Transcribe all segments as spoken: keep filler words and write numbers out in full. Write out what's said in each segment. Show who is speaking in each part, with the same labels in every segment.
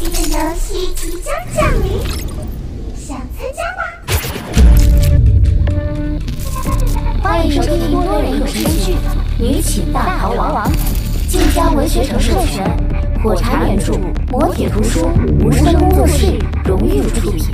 Speaker 1: 的游戏即将降临，想参加吗？
Speaker 2: 欢迎收听多人有声剧《女寝大逃亡》，晋江文学城授权，火柴原著，磨铁图书，无声工作室荣誉出品。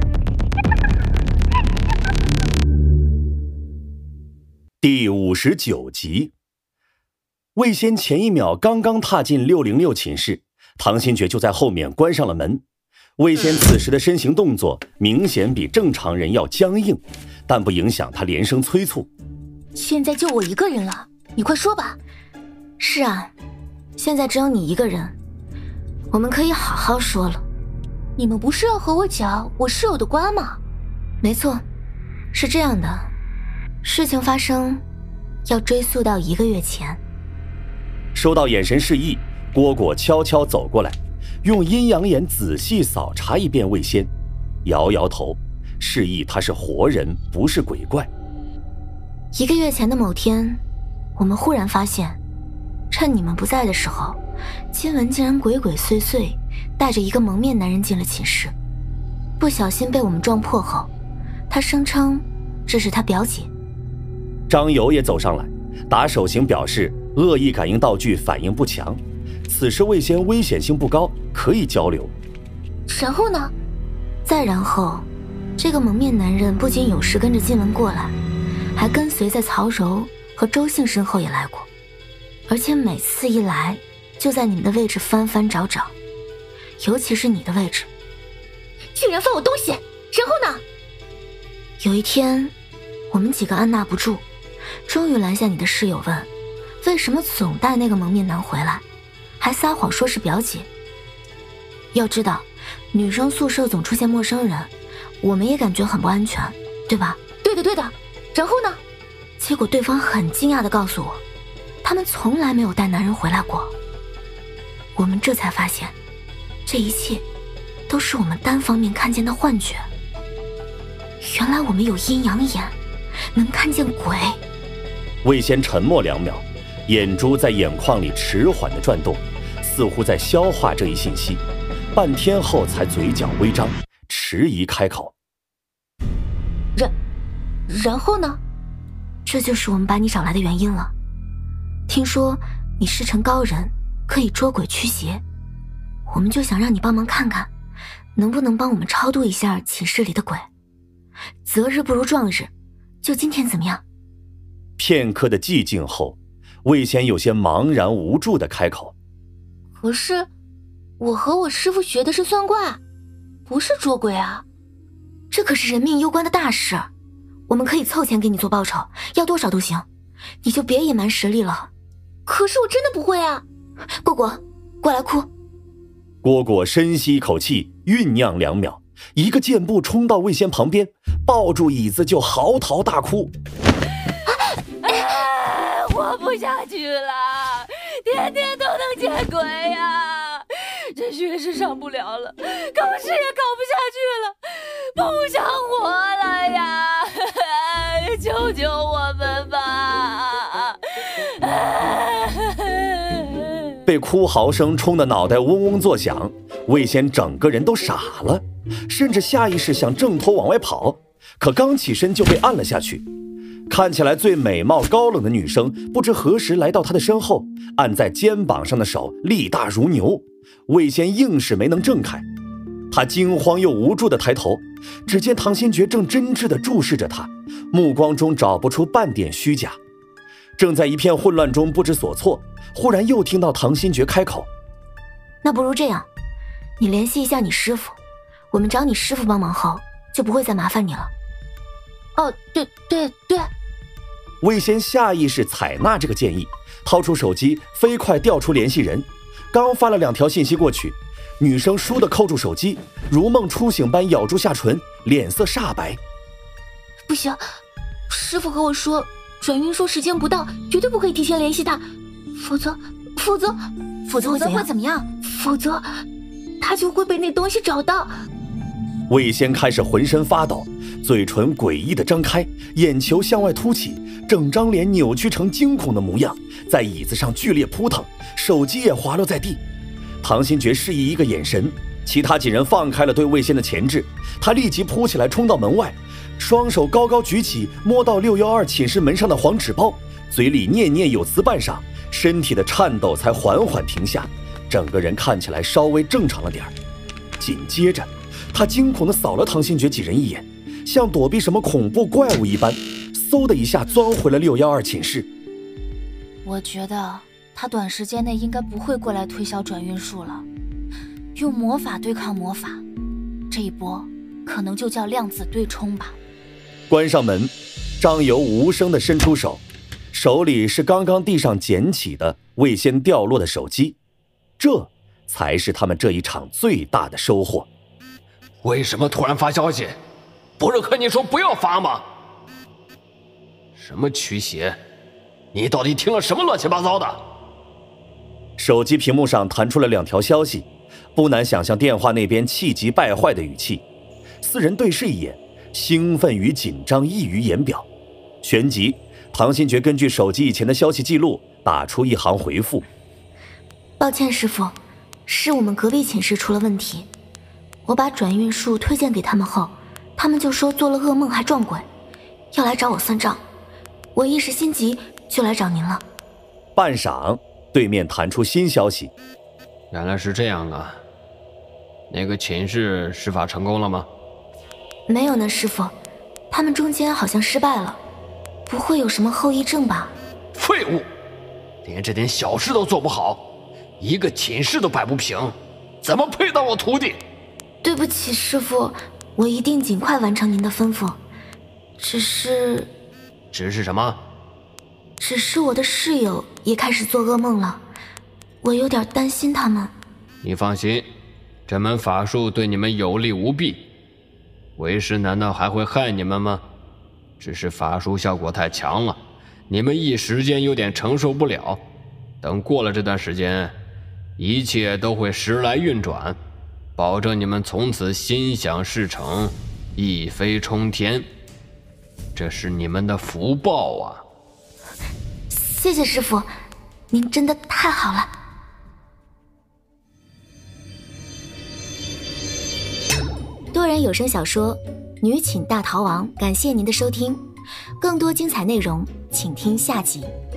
Speaker 3: 第五十九集。魏仙前一秒刚刚踏进六零六寝室，唐新觉就在后面关上了门。魏仙此时的身形动作明显比正常人要僵硬，但不影响他连声催促：
Speaker 4: 现在就我一个人了，你快说吧。
Speaker 2: 是啊，现在只有你一个人，我们可以好好说了。
Speaker 4: 你们不是要和我讲我室友的瓜吗？
Speaker 2: 没错，是这样的，事情发生要追溯到一个月前。
Speaker 3: 收到眼神示意，蝈蝈悄悄走过来，用阴阳眼仔细扫查一遍魏仙，摇摇头，示意他是活人，不是鬼怪。
Speaker 2: 一个月前的某天，我们忽然发现，趁你们不在的时候，金文竟然鬼鬼祟祟带着一个蒙面男人进了寝室，不小心被我们撞破后，他声称这是他表姐。
Speaker 3: 张友也走上来，打手型表示恶意感应道具反应不强，此时魏仙危险性不高，可以交流。
Speaker 4: 然后呢？
Speaker 2: 再然后，这个蒙面男人不仅有时跟着金文过来，还跟随在曹柔和周信身后也来过，而且每次一来就在你们的位置翻翻找找，尤其是你的位置。
Speaker 4: 竟然放我东西！然后呢？
Speaker 2: 有一天，我们几个按捺不住，终于拦下你的室友问，为什么总带那个蒙面男回来，还撒谎说是表姐。要知道，女生宿舍总出现陌生人，我们也感觉很不安全，对吧？
Speaker 4: 对的对的。然后呢？
Speaker 2: 结果对方很惊讶地告诉我，他们从来没有带男人回来过。我们这才发现，这一切都是我们单方面看见的幻觉。原来我们有阴阳眼，能看见鬼。
Speaker 3: 魏仙沉默两秒，眼珠在眼眶里迟缓地转动，似乎在消化这一信息，半天后才嘴角微张，迟疑开口：
Speaker 4: 然然后呢？
Speaker 2: 这就是我们把你找来的原因了。听说你师承高人，可以捉鬼驱邪，我们就想让你帮忙看看，能不能帮我们超度一下寝室里的鬼。择日不如撞日，就今天怎么样？
Speaker 3: 片刻的寂静后，魏仙有些茫然无助地开口：
Speaker 4: 可是我和我师父学的是算卦，不是捉鬼啊。
Speaker 2: 这可是人命攸关的大事，我们可以凑钱给你做报酬，要多少都行，你就别隐瞒实力了。
Speaker 4: 可是我真的不会啊。
Speaker 2: 蝈蝈，过来哭。
Speaker 3: 蝈蝈深吸一口气，酝酿两秒，一个箭步冲到魏仙旁边，抱住椅子就嚎啕大哭。
Speaker 5: 哎，活不下去了，天天都能见鬼呀！这学是上不了了，考试也考不下去了，不想活了呀！救救我们吧！
Speaker 3: 被哭嚎声冲得脑袋嗡嗡作响，魏仙整个人都傻了，甚至下意识想挣脱往外跑，可刚起身就被按了下去。看起来最美貌高冷的女生不知何时来到他的身后，按在肩膀上的手力大如牛，魏仙硬是没能挣开。他惊慌又无助地抬头，只见唐新觉正真挚地注视着他，目光中找不出半点虚假。正在一片混乱中不知所措，忽然又听到唐新觉开口：
Speaker 2: 那不如这样，你联系一下你师父，我们找你师父帮忙后就不会再麻烦你了。
Speaker 4: 哦，对对对。
Speaker 3: 魏仙下意识采纳这个建议，掏出手机飞快调出联系人，刚发了两条信息过去，女生倏地扣住手机，如梦初醒般咬住下唇，脸色煞白。
Speaker 4: 不行，师父和我说转运说时间不到，绝对不可以提前联系他，否则否则
Speaker 2: 否则会怎样？
Speaker 4: 怎么样？否则他就会被那东西找到。
Speaker 3: 魏仙开始浑身发抖，嘴唇诡异地张开，眼球向外凸起，整张脸扭曲成惊恐的模样，在椅子上剧烈扑腾，手机也滑落在地。唐新觉示意一个眼神， 其他几人放开了对魏仙的钳制，他立即扑起来冲到门外，双手高高举起，摸到六一二寝室门上的黄纸包，嘴里念念有词半晌，身体的颤抖才缓缓停下，整个人看起来稍微正常了点儿。紧接着他惊恐地扫了唐新觉几人一眼，像躲避什么恐怖怪物一般，嗖的一下钻回了六一二寝室。
Speaker 4: 我觉得他短时间内应该不会过来推销转运术了，用魔法对抗魔法，这一波可能就叫量子对冲吧。
Speaker 3: 关上门，张游无声地伸出手，手里是刚刚地上捡起的魏仙掉落的手机，这才是他们这一场最大的收获。
Speaker 6: 为什么突然发消息？不是和你说不要发吗？什么驱邪？你到底听了什么乱七八糟的？
Speaker 3: 手机屏幕上弹出了两条消息，不难想象电话那边气急败坏的语气。四人对视一眼，兴奋与紧张溢于言表。旋即，唐新觉根据手机以前的消息记录打出一行回复：
Speaker 2: 抱歉师傅，是我们隔壁寝室出了问题，我把转运术推荐给他们后，他们就说做了噩梦还撞鬼，要来找我算账，我一时心急就来找您了。
Speaker 3: 半晌，对面弹出新消息：
Speaker 6: 原来是这样啊，那个寝室施法成功了吗？
Speaker 2: 没有呢师傅，他们中间好像失败了，不会有什么后遗症吧？
Speaker 6: 废物，连这点小事都做不好，一个寝室都摆不平，怎么配当我徒弟？
Speaker 2: 对不起师傅，我一定尽快完成您的吩咐，只是
Speaker 6: 只是什么？
Speaker 2: 只是我的室友也开始做噩梦了，我有点担心他们。
Speaker 6: 你放心，这门法术对你们有利无弊，为师难道还会害你们吗？只是法术效果太强了，你们一时间有点承受不了，等过了这段时间，一切都会时来运转，保证你们从此心想事成，一飞冲天，这是你们的福报啊！
Speaker 2: 谢谢师傅，您真的太好了。
Speaker 7: 多人有声小说《女寝大逃亡》，感谢您的收听，更多精彩内容请听下集。